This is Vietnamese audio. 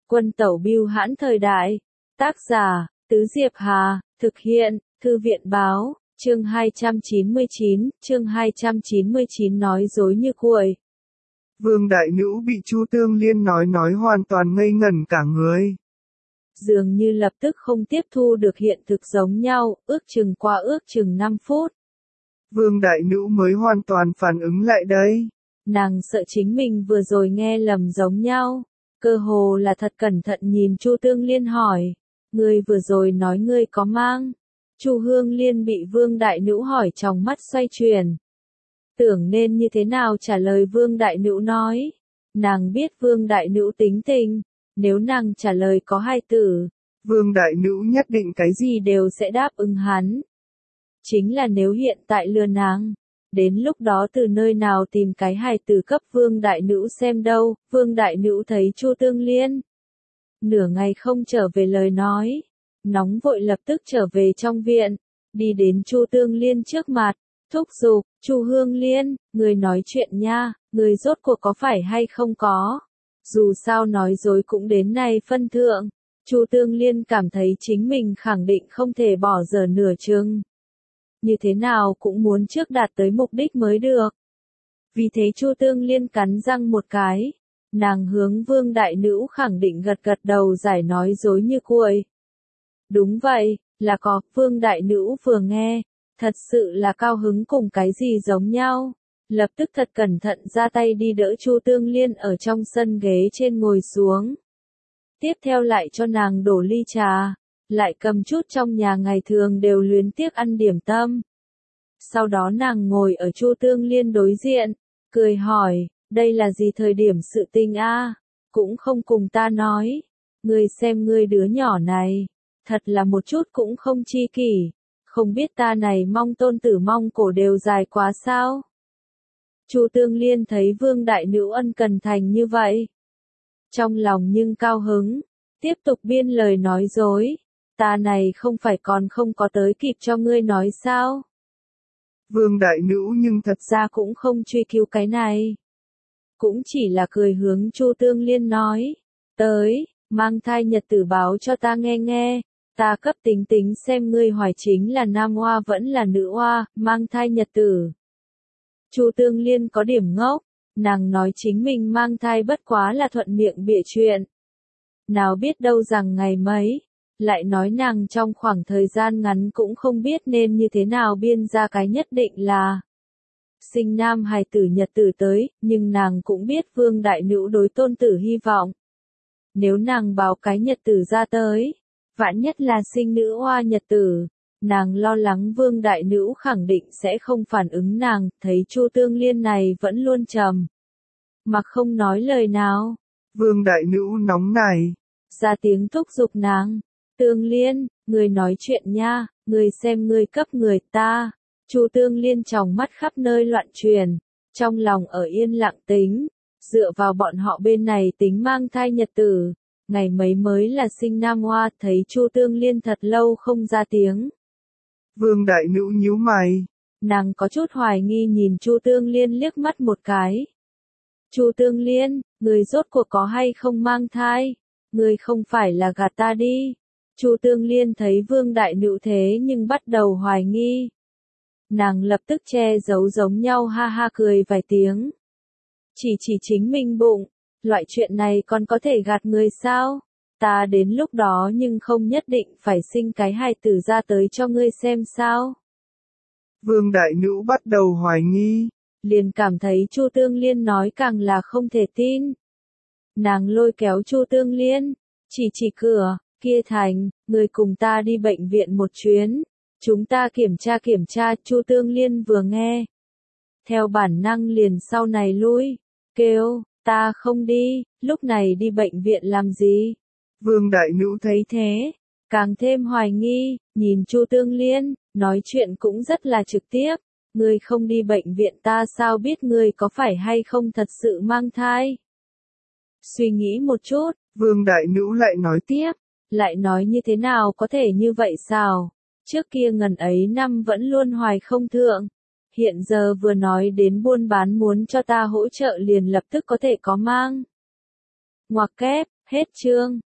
Quân tẩu bưu hãn thời đại. Tác giả, Tứ Diệp Hà, thực hiện, Thư viện báo, chương 299 nói dối như cuội. Vương Đại Nữ bị Chu Tương Liên nói hoàn toàn ngây ngẩn cả người. Dường như lập tức không tiếp thu được hiện thực giống nhau, ước chừng 5 phút. Vương Đại Nữ mới hoàn toàn phản ứng lại đây. Nàng sợ chính mình vừa rồi nghe lầm giống nhau, cơ hồ là thật cẩn thận nhìn Chu Tương Liên hỏi, ngươi vừa rồi nói ngươi có mang. Chu Hương Liên bị Vương Đại Nữ hỏi trong mắt xoay chuyển. Tưởng nên như thế nào trả lời Vương Đại Nữ nói. Nàng biết Vương Đại Nữ tính tình, nếu nàng trả lời có hai tử, Vương Đại Nữ nhất định cái gì đều sẽ đáp ứng hắn. Chính là nếu hiện tại lừa nàng, đến lúc đó từ nơi nào tìm cái hài tử cấp Vương Đại Nữ xem đâu. Vương Đại Nữ thấy Chu Tương Liên nửa ngày không trở về lời nói, nóng vội lập tức trở về trong viện, đi đến Chu Tương Liên trước mặt, thúc giục, Chu Hương Liên, người nói chuyện nha, người rốt cuộc có phải hay không có. Dù sao nói dối cũng đến nay phân thượng, Chu Tương Liên cảm thấy chính mình khẳng định không thể bỏ dở nửa chừng. Như thế nào cũng muốn trước đạt tới mục đích mới được. Vì thế Chu Tương Liên cắn răng một cái, nàng hướng Vương Đại Nữ khẳng định gật đầu giải nói dối như cuội. Đúng vậy, là có. Vương Đại Nữ vừa nghe, thật sự là cao hứng cùng cái gì giống nhau, lập tức thật cẩn thận ra tay đi đỡ Chu Tương Liên ở trong sân ghế trên ngồi xuống. Tiếp theo lại cho nàng đổ ly trà, lại cầm chút trong nhà ngày thường đều luyến tiếc ăn điểm tâm. Sau đó nàng ngồi ở Chu Tương Liên đối diện, cười hỏi, đây là gì thời điểm sự tình a? Cũng không cùng ta nói. Ngươi xem ngươi đứa nhỏ này, thật là một chút cũng không chi kỷ, không biết ta này mong tôn tử mong cổ đều dài quá sao? Chu Tương Liên thấy Vương Đại Nữ ân cần thành như vậy, trong lòng nhưng cao hứng, tiếp tục biên lời nói dối, ta này không phải còn không có tới kịp cho ngươi nói sao? Vương Đại Nữ nhưng thật ra cũng không truy cứu cái này, cũng chỉ là cười hướng Chu Tương Liên nói, tới, mang thai nhật tử báo cho ta nghe, ta cấp tính xem ngươi hoài chính là nam oa vẫn là nữ oa, mang thai nhật tử. Chu Tương Liên có điểm ngốc, nàng nói chính mình mang thai bất quá là thuận miệng bịa chuyện. Nào biết đâu rằng ngày mấy, lại nói nàng trong khoảng thời gian ngắn cũng không biết nên như thế nào biên ra cái nhất định là sinh nam hài tử nhật tử tới, nhưng nàng cũng biết Vương Đại Nữ đối tôn tử hy vọng. Nếu nàng báo cái nhật tử ra tới, vạn nhất là sinh nữ oa nhật tử, nàng lo lắng Vương Đại Nữ khẳng định sẽ không phản ứng nàng, thấy Chu Tương Liên này vẫn luôn trầm mặc không nói lời nào. Vương Đại Nữ nóng nảy, ra tiếng thúc giục nàng, Tương Liên, người nói chuyện nha, người xem người cấp người ta. Chu Tương Liên tròng mắt khắp nơi loạn truyền, trong lòng ở yên lặng tính, dựa vào bọn họ bên này tính mang thai nhật tử, ngày mấy mới là sinh nam oa. Thấy Chu Tương Liên thật lâu không ra tiếng, Vương Đại Nữ nhíu mày, nàng có chút hoài nghi nhìn Chu Tương Liên liếc mắt một cái. Chu Tương Liên, người rốt cuộc có hay không mang thai? Người không phải là gạt ta đi. Chu Tương Liên thấy Vương Đại Nữ thế nhưng bắt đầu hoài nghi. Nàng lập tức che giấu giống nhau ha ha cười vài tiếng. Chỉ chính mình bụng, loại chuyện này còn có thể gạt người sao? Ta đến lúc đó nhưng không nhất định phải sinh cái hài tử ra tới cho ngươi xem sao? Vương Đại Nữ bắt đầu hoài nghi, liền cảm thấy Chu Tương Liên nói càng là không thể tin. Nàng lôi kéo Chu Tương Liên, chỉ cửa, kia Thành, người cùng ta đi bệnh viện một chuyến, chúng ta kiểm tra. Chu Tương Liên vừa nghe, theo bản năng liền sau này lui, kêu, ta không đi, lúc này đi bệnh viện làm gì? Vương Đại Nữ thấy thế, càng thêm hoài nghi, nhìn Chu Tương Liên, nói chuyện cũng rất là trực tiếp, ngươi không đi bệnh viện ta sao biết ngươi có phải hay không thật sự mang thai? Suy nghĩ một chút, Vương Đại Nữ lại nói tiếp, lại nói như thế nào có thể như vậy sao? Trước kia ngần ấy năm vẫn luôn hoài không thượng, hiện giờ vừa nói đến buôn bán muốn cho ta hỗ trợ liền lập tức có thể có mang. Ngoặc kép, Hết chương.